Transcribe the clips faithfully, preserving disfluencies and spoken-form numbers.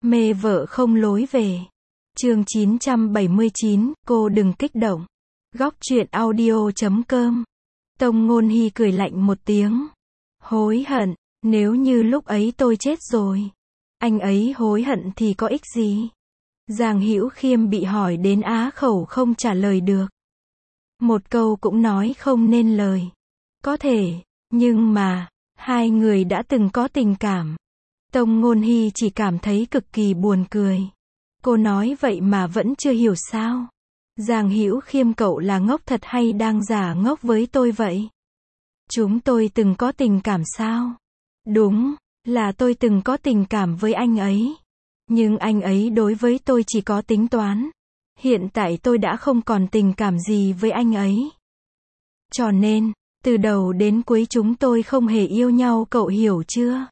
Mê vợ không lối về. Chương chín trăm bảy mươi chín, cô đừng kích động. Góc truyện audio chấm com. Tông Ngôn Hy cười lạnh một tiếng. Hối hận, nếu như lúc ấy tôi chết rồi. Anh ấy hối hận thì có ích gì? Giang Hữu Khiêm bị hỏi đến á khẩu không trả lời được. Một câu cũng nói không nên lời. Có thể, nhưng mà, hai người đã từng có tình cảm. Tông Ngôn Hy chỉ cảm thấy cực kỳ buồn cười. Cô nói vậy mà vẫn chưa hiểu sao? Giang Hữu Khiêm, cậu là ngốc thật hay đang giả ngốc với tôi vậy? Chúng tôi từng có tình cảm sao? Đúng, là tôi từng có tình cảm với anh ấy. Nhưng anh ấy đối với tôi chỉ có tính toán. Hiện tại tôi đã không còn tình cảm gì với anh ấy. Cho nên, từ đầu đến cuối chúng tôi không hề yêu nhau, cậu hiểu chưa?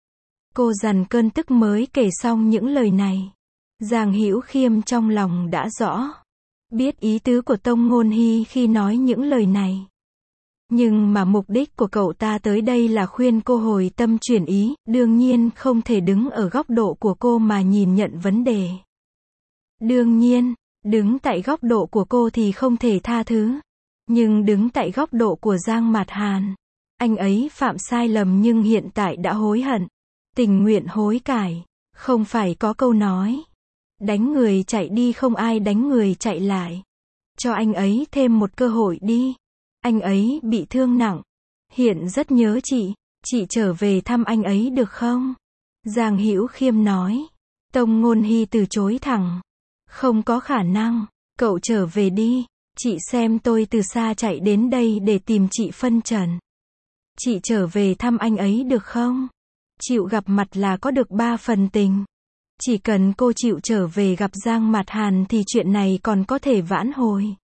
Cô dằn cơn tức mới kể xong những lời này. Giang Hữu Khiêm trong lòng đã rõ. Biết ý tứ của Tông Ngôn Hy khi nói những lời này. Nhưng mà mục đích của cậu ta tới đây là khuyên cô hồi tâm chuyển ý, đương nhiên không thể đứng ở góc độ của cô mà nhìn nhận vấn đề. Đương nhiên, đứng tại góc độ của cô thì không thể tha thứ. Nhưng đứng tại góc độ của Giang Mạt Hàn, anh ấy phạm sai lầm nhưng hiện tại đã hối hận, tình nguyện hối cải, không phải có câu nói. Đánh người chạy đi không ai đánh người chạy lại. Cho anh ấy thêm một cơ hội đi. Anh ấy bị thương nặng. Hiện rất nhớ chị. Chị trở về thăm anh ấy được không? Giang Hữu Khiêm nói. Tông Ngôn Hy từ chối thẳng. Không có khả năng. Cậu trở về đi. Chị xem tôi từ xa chạy đến đây để tìm chị phân trần. Chị trở về thăm anh ấy được không? Chịu gặp mặt là có được ba phần tình. Chỉ cần cô chịu trở về gặp Giang Mạt Hàn thì chuyện này còn có thể vãn hồi.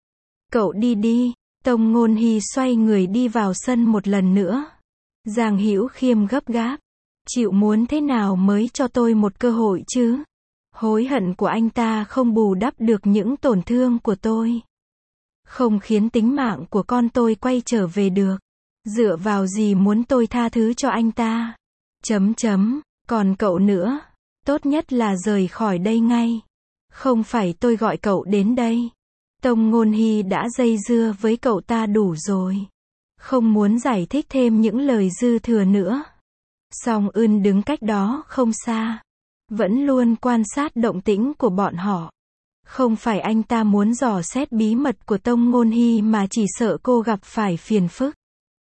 Cậu đi đi. Tông Ngôn Hy xoay người đi vào sân một lần nữa. Giang Hữu Khiêm gấp gáp. Chịu muốn thế nào mới cho tôi một cơ hội chứ? Hối hận của anh ta không bù đắp được những tổn thương của tôi. Không khiến tính mạng của con tôi quay trở về được. Dựa vào gì muốn tôi tha thứ cho anh ta? Chấm chấm, còn cậu nữa. Tốt nhất là rời khỏi đây ngay. Không phải tôi gọi cậu đến đây. Tông Ngôn Hy đã dây dưa với cậu ta đủ rồi. Không muốn giải thích thêm những lời dư thừa nữa. Song Ưn đứng cách đó không xa. Vẫn luôn quan sát động tĩnh của bọn họ. Không phải anh ta muốn dò xét bí mật của Tông Ngôn Hy mà chỉ sợ cô gặp phải phiền phức.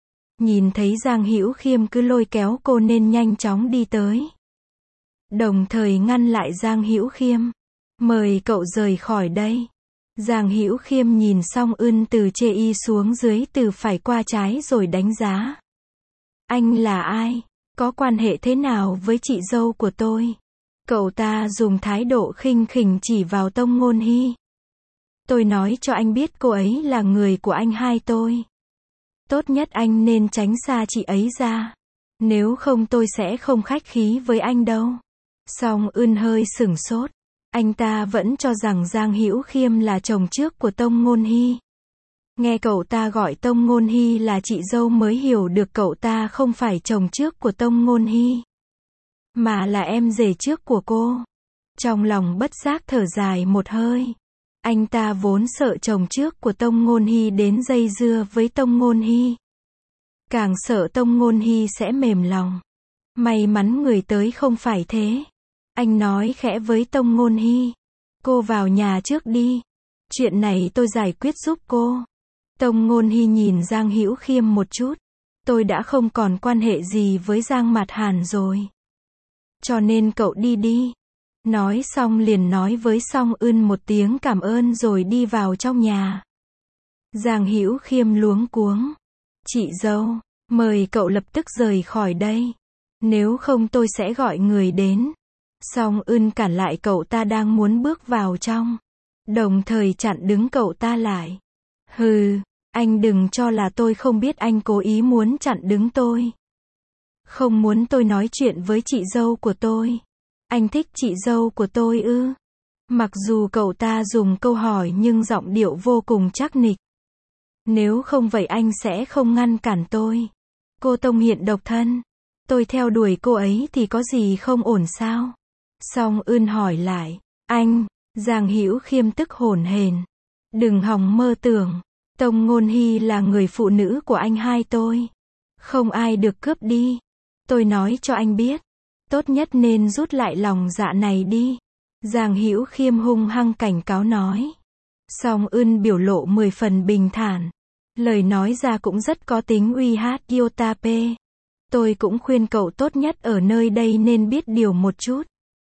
Nhìn thấy Giang Hữu Khiêm cứ lôi kéo cô nên nhanh chóng đi tới. Đồng thời ngăn lại Giang Hữu Khiêm. Mời cậu rời khỏi đây. Giang Hữu Khiêm nhìn Song Ưn từ chê y xuống dưới từ phải qua trái rồi đánh giá. Anh là ai? Có quan hệ thế nào với chị dâu của tôi? Cậu ta dùng thái độ khinh khỉnh chỉ vào Tông Ngôn Hy. Tôi nói cho anh biết cô ấy là người của anh hai tôi. Tốt nhất anh nên tránh xa chị ấy ra. Nếu không tôi sẽ không khách khí với anh đâu. Song Ưn hơi sửng sốt. Anh ta vẫn cho rằng Giang Hữu Khiêm là chồng trước của Tông Ngôn Hy. Nghe cậu ta gọi Tông Ngôn Hy là chị dâu mới hiểu được cậu ta không phải chồng trước của Tông Ngôn Hy, mà là em rể trước của cô. Trong lòng bất giác thở dài một hơi. Anh ta vốn sợ chồng trước của Tông Ngôn Hy đến dây dưa với Tông Ngôn Hy. Càng sợ Tông Ngôn Hy sẽ mềm lòng. May mắn người tới không phải thế. Anh nói khẽ với Tông Ngôn Hy. Cô vào nhà trước đi. Chuyện này tôi giải quyết giúp cô. Tông Ngôn Hy nhìn Giang Hữu Khiêm một chút. Tôi đã không còn quan hệ gì với Giang Mạt Hàn rồi. Cho nên cậu đi đi. Nói xong liền nói với Song Ưn một tiếng cảm ơn rồi đi vào trong nhà. Giang Hữu Khiêm luống cuống. Chị dâu, mời cậu lập tức rời khỏi đây. Nếu không tôi sẽ gọi người đến. Song Ưn cản lại cậu ta đang muốn bước vào trong. Đồng thời chặn đứng cậu ta lại. Hừ, anh đừng cho là tôi không biết anh cố ý muốn chặn đứng tôi. Không muốn tôi nói chuyện với chị dâu của tôi. Anh thích chị dâu của tôi ư? Mặc dù cậu ta dùng câu hỏi nhưng giọng điệu vô cùng trắc nịch. Nếu không vậy anh sẽ không ngăn cản tôi. Cô Tông hiện độc thân. Tôi theo đuổi cô ấy thì có gì không ổn sao? Song Ưn hỏi lại, anh, Giang Hữu Khiêm tức hổn hển. Đừng hòng mơ tưởng, Tông Ngôn Hy là người phụ nữ của anh hai tôi. Không ai được cướp đi. Tôi nói cho anh biết, tốt nhất nên rút lại lòng dạ này đi. Giang Hữu Khiêm hung hăng cảnh cáo nói. Song Ưn biểu lộ mười phần bình thản. Lời nói ra cũng rất có tính uy hát Yotape. Tôi cũng khuyên cậu tốt nhất ở nơi đây nên biết điều một chút.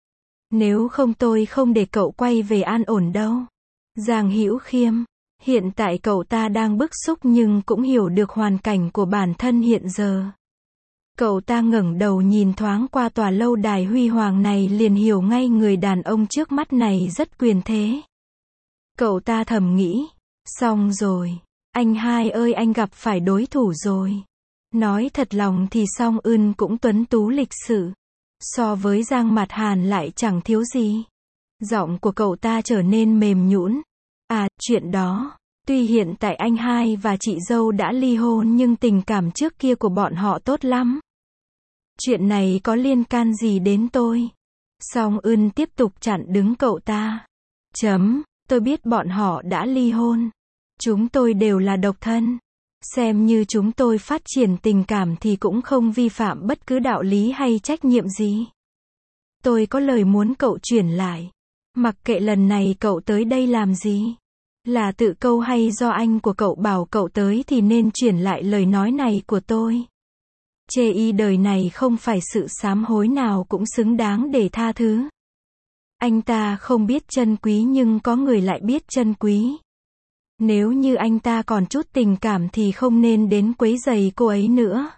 Nếu không tôi không để cậu quay về an ổn đâu. Giang Hữu Khiêm, hiện tại cậu ta đang bức xúc nhưng cũng hiểu được hoàn cảnh của bản thân hiện giờ. Cậu ta ngẩng đầu nhìn thoáng qua tòa lâu đài huy hoàng này liền hiểu ngay người đàn ông trước mắt này rất quyền thế. Cậu ta thầm nghĩ, xong rồi, anh hai ơi anh gặp phải đối thủ rồi. Nói thật lòng thì Song Ưn cũng tuấn tú lịch sự. So với Giang Mạt Hàn lại chẳng thiếu gì. Giọng của cậu ta trở nên mềm nhũn. À, chuyện đó. Tuy hiện tại anh hai và chị dâu đã ly hôn nhưng tình cảm trước kia của bọn họ tốt lắm. Chuyện này có liên can gì đến tôi? Song Ưn tiếp tục chặn đứng cậu ta. Chấm, tôi biết bọn họ đã ly hôn. Chúng tôi đều là độc thân. Xem như chúng tôi phát triển tình cảm thì cũng không vi phạm bất cứ đạo lý hay trách nhiệm gì. Tôi có lời muốn cậu chuyển lại. Mặc kệ lần này cậu tới đây làm gì. Là tự câu hay do anh của cậu bảo cậu tới thì nên chuyển lại lời nói này của tôi. Chê y đời này không phải sự sám hối nào cũng xứng đáng để tha thứ. Anh ta không biết trân quý nhưng có người lại biết trân quý. Nếu như anh ta còn chút tình cảm thì không nên đến quấy rầy cô ấy nữa.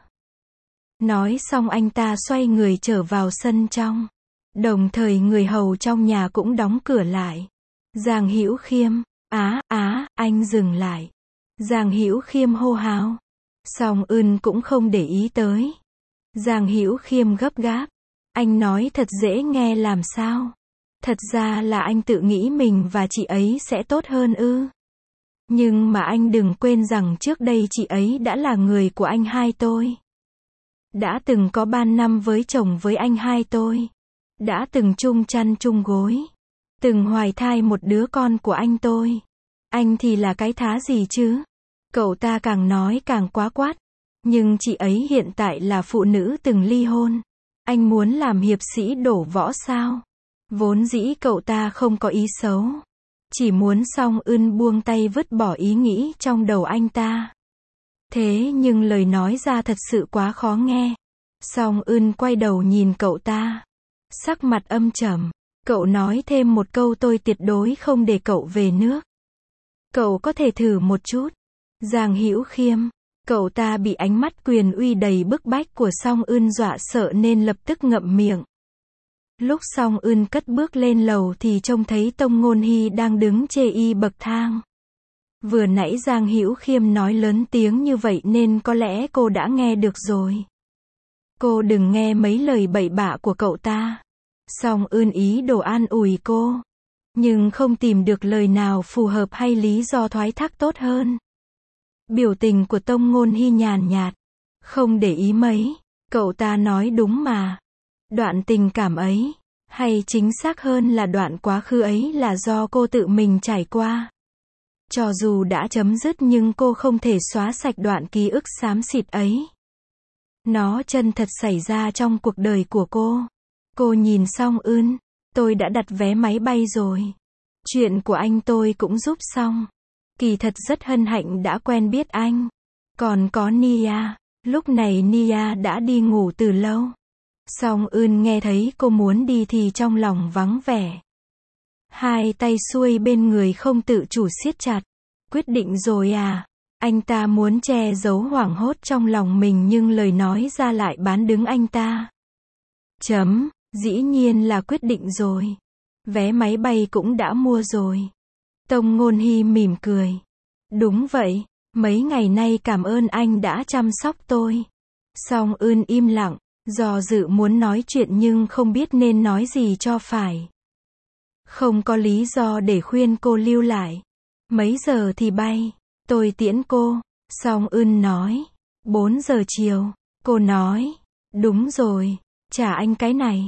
Nói xong anh ta xoay người trở vào sân trong. Đồng thời người hầu trong nhà cũng đóng cửa lại. Giang Hữu Khiêm, á, á, anh dừng lại. Giang Hữu Khiêm hô hào. Song Ưn cũng không để ý tới. Giang Hữu Khiêm gấp gáp. Anh nói thật dễ nghe làm sao? Thật ra là anh tự nghĩ mình và chị ấy sẽ tốt hơn ư? Nhưng mà anh đừng quên rằng trước đây chị ấy đã là người của anh hai tôi. Đã từng có ba năm với chồng với anh hai tôi. Đã từng chung chăn chung gối. Từng hoài thai một đứa con của anh tôi. Anh thì là cái thá gì chứ? Cậu ta càng nói càng quá quát. Nhưng chị ấy hiện tại là phụ nữ từng ly hôn. Anh muốn làm hiệp sĩ đổ võ sao? Vốn dĩ cậu ta không có ý xấu. Chỉ muốn Song Ưn buông tay vứt bỏ ý nghĩ trong đầu anh ta. Thế nhưng lời nói ra thật sự quá khó nghe. Song Ưn quay đầu nhìn cậu ta. Sắc mặt âm trầm. Cậu nói thêm một câu tôi tuyệt đối không để cậu về nước. Cậu có thể thử một chút. Giang Hữu Khiêm. Cậu ta bị ánh mắt quyền uy đầy bức bách của Song Ưn dọa sợ nên lập tức ngậm miệng. Lúc Song Ưn cất bước lên lầu thì trông thấy Tông Ngôn Hy đang đứng chê y bậc thang. Vừa nãy Giang Hữu Khiêm nói lớn tiếng như vậy nên có lẽ cô đã nghe được rồi. Cô đừng nghe mấy lời bậy bạ của cậu ta. Song Ưn ý đồ an ủi cô. Nhưng không tìm được lời nào phù hợp hay lý do thoái thác tốt hơn. Biểu tình của Tông Ngôn Hy nhàn nhạt. Không để ý mấy. Cậu ta nói đúng mà. Đoạn tình cảm ấy, hay chính xác hơn là đoạn quá khứ ấy là do cô tự mình trải qua. Cho dù đã chấm dứt nhưng cô không thể xóa sạch đoạn ký ức xám xịt ấy. Nó chân thật xảy ra trong cuộc đời của cô. Cô nhìn Song Ưn, tôi đã đặt vé máy bay rồi. Chuyện của anh tôi cũng giúp xong. Kỳ thật rất hân hạnh đã quen biết anh. Còn có Nia, lúc này Nia đã đi ngủ từ lâu. Song Ưn nghe thấy cô muốn đi thì trong lòng vắng vẻ. Hai tay xuôi bên người không tự chủ siết chặt. Quyết định rồi à? Anh ta muốn che giấu hoảng hốt trong lòng mình nhưng lời nói ra lại bán đứng anh ta. Chấm, dĩ nhiên là quyết định rồi. Vé máy bay cũng đã mua rồi. Tông Ngôn Hy mỉm cười. Đúng vậy, mấy ngày nay cảm ơn anh đã chăm sóc tôi. Song Ưn im lặng. Do dự muốn nói chuyện nhưng không biết nên nói gì cho phải. Không có lý do để khuyên cô lưu lại. Mấy giờ thì bay? Tôi tiễn cô. Song Ưn nói. bốn giờ chiều. Cô nói. Đúng rồi. Trả anh cái này.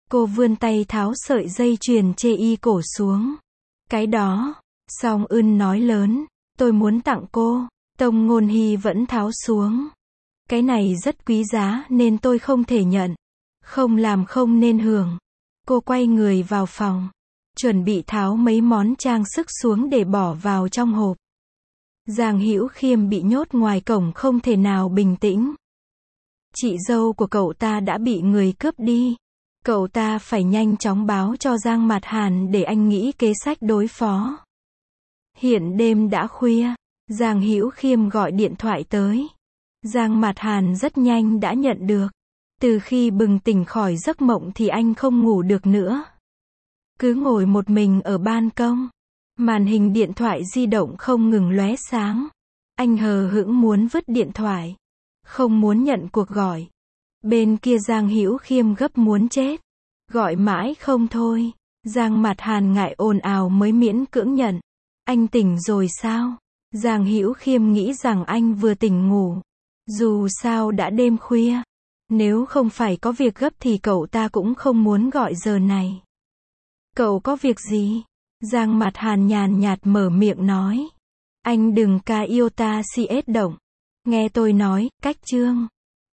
Cô vươn tay tháo sợi dây chuyền chê y cổ xuống. Cái đó. Song Ưn nói lớn. Tôi muốn tặng cô. Tông Ngôn Hy vẫn tháo xuống. Cái này rất quý giá nên tôi không thể nhận. Không làm không nên hưởng. Cô quay người vào phòng. Chuẩn bị tháo mấy món trang sức xuống để bỏ vào trong hộp. Giang Hữu Khiêm bị nhốt ngoài cổng không thể nào bình tĩnh. Chị dâu của cậu ta đã bị người cướp đi. Cậu ta phải nhanh chóng báo cho Giang Mạt Hàn để anh nghĩ kế sách đối phó. Hiện đêm đã khuya. Giang Hữu Khiêm gọi điện thoại tới. Giang Mạt Hàn rất nhanh đã nhận được. Từ khi bừng tỉnh khỏi giấc mộng thì anh không ngủ được nữa. Cứ ngồi một mình ở ban công. Màn hình điện thoại di động không ngừng lóe sáng. Anh hờ hững muốn vứt điện thoại. Không muốn nhận cuộc gọi. Bên kia Giang Hữu Khiêm gấp muốn chết. Gọi mãi không thôi. Giang Mạt Hàn ngại ồn ào mới miễn cưỡng nhận. Anh tỉnh rồi sao? Giang Hữu Khiêm nghĩ rằng anh vừa tỉnh ngủ. Dù sao đã đêm khuya. Nếu không phải có việc gấp thì cậu ta cũng không muốn gọi giờ này. Cậu có việc gì? Giang Mạt Hàn nhàn nhạt mở miệng nói. Anh đừng ca yêu ta si ết động. Nghe tôi nói, cách chương.